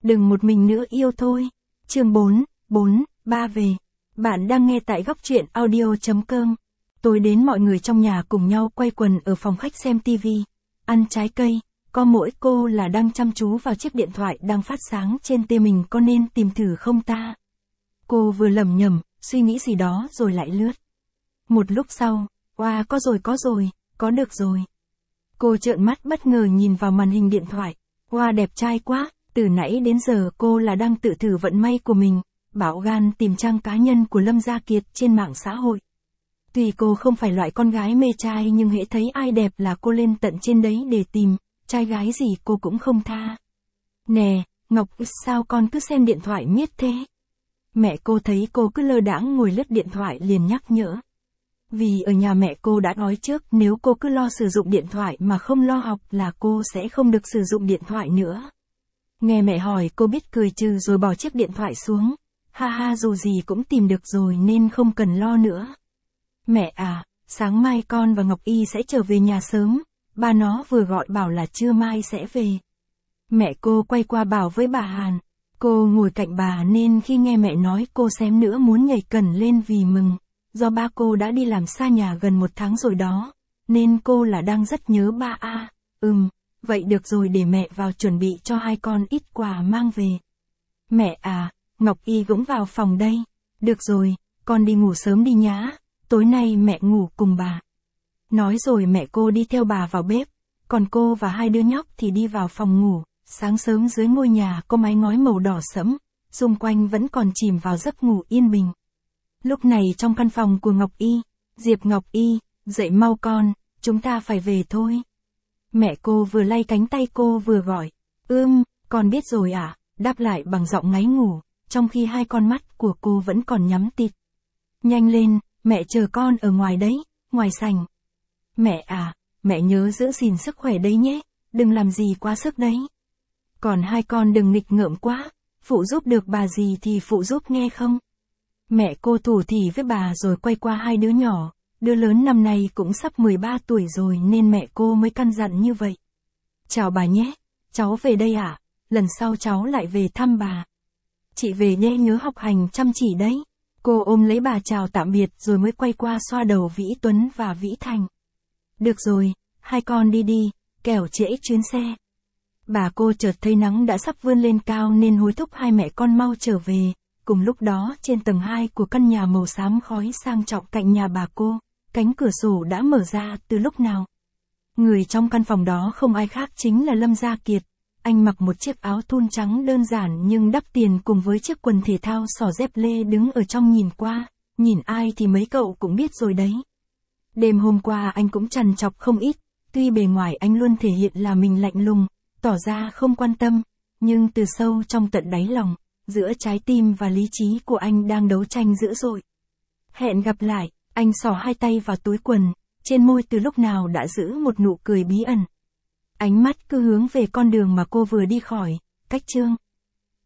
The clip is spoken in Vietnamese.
đừng một mình nữa yêu thôi. Chương 4, về. Bạn đang nghe tại góc truyện audio.com. Tối đến mọi người trong nhà cùng nhau quay quần ở phòng khách xem tivi, ăn trái cây, có mỗi cô là đang chăm chú vào chiếc điện thoại đang phát sáng trên tay mình, có nên tìm thử không ta? Cô vừa lẩm nhẩm, suy nghĩ gì đó rồi lại lướt. Một lúc sau, oa có rồi, có được rồi. Cô trợn mắt bất ngờ nhìn vào màn hình điện thoại. Oa đẹp trai quá, từ nãy đến giờ cô là đang tự thử vận may của mình, bạo gan tìm trang cá nhân của Lâm Gia Kiệt trên mạng xã hội. Tuy cô không phải loại con gái mê trai nhưng hễ thấy ai đẹp là cô lên tận trên đấy để tìm, trai gái gì cô cũng không tha. Nè, Ngọc, sao con cứ xem điện thoại miết thế? Mẹ cô thấy cô cứ lơ đãng ngồi lướt điện thoại liền nhắc nhở. Vì ở nhà mẹ cô đã nói trước nếu cô cứ lo sử dụng điện thoại mà không lo học là cô sẽ không được sử dụng điện thoại nữa. Nghe mẹ hỏi cô biết cười trừ rồi bỏ chiếc điện thoại xuống. Ha ha, dù gì cũng tìm được rồi nên không cần lo nữa. Mẹ à, sáng mai con và Ngọc Y sẽ trở về nhà sớm, ba nó vừa gọi bảo là trưa mai sẽ về. Mẹ cô quay qua bảo với bà Hàn. Cô ngồi cạnh bà nên khi nghe mẹ nói cô xém nữa muốn nhảy cẩn lên vì mừng. Do ba cô đã đi làm xa nhà gần 1 tháng rồi đó, nên cô là đang rất nhớ ba a. Vậy được rồi, để mẹ vào chuẩn bị cho hai con ít quà mang về. Mẹ à, Ngọc Y cũng vào phòng đây. Được rồi, con đi ngủ sớm đi nhá, tối nay mẹ ngủ cùng bà. Nói rồi mẹ cô đi theo bà vào bếp, còn cô và hai đứa nhóc thì đi vào phòng ngủ. Sáng sớm dưới ngôi nhà có mái ngói màu đỏ sẫm, xung quanh vẫn còn chìm vào giấc ngủ yên bình. Lúc này trong căn phòng của Ngọc Y, Diệp Ngọc Y, dậy mau con, chúng ta phải về thôi. Mẹ cô vừa lay cánh tay cô vừa gọi, con biết rồi ạ, đáp lại bằng giọng ngáy ngủ, trong khi hai con mắt của cô vẫn còn nhắm tịt. Nhanh lên, mẹ chờ con ở ngoài đấy, ngoài sảnh. Mẹ à, mẹ nhớ giữ gìn sức khỏe đấy nhé, đừng làm gì quá sức đấy. Còn hai con đừng nghịch ngợm quá, phụ giúp được bà gì thì phụ giúp nghe không? Mẹ cô thủ thỉ với bà rồi quay qua hai đứa nhỏ, đứa lớn năm nay cũng sắp 13 tuổi rồi nên mẹ cô mới căn dặn như vậy. Chào bà nhé, cháu về đây ạ, lần sau cháu lại về thăm bà. Chị về nhé, nhớ học hành chăm chỉ đấy. Cô ôm lấy bà chào tạm biệt rồi mới quay qua xoa đầu Vĩ Tuấn và Vĩ Thành. Được rồi, hai con đi đi, kẻo trễ chuyến xe. Bà cô chợt thấy nắng đã sắp vươn lên cao nên hối thúc hai mẹ con mau trở về. Cùng lúc đó trên tầng 2 của căn nhà màu xám khói sang trọng cạnh nhà bà cô, cánh cửa sổ đã mở ra từ lúc nào. Người trong căn phòng đó không ai khác chính là Lâm Gia Kiệt. Anh mặc một chiếc áo thun trắng đơn giản nhưng đắt tiền cùng với chiếc quần thể thao xỏ dép lê đứng ở trong nhìn qua, nhìn ai thì mấy cậu cũng biết rồi đấy. Đêm hôm qua anh cũng trằn trọc không ít, tuy bề ngoài anh luôn thể hiện là mình lạnh lùng, tỏ ra không quan tâm, nhưng từ sâu trong tận đáy lòng, giữa trái tim và lý trí của anh đang đấu tranh dữ dội. Hẹn gặp lại, anh xỏ hai tay vào túi quần, trên môi từ lúc nào đã giữ một nụ cười bí ẩn. Ánh mắt cứ hướng về con đường mà cô vừa đi khỏi, cách Trương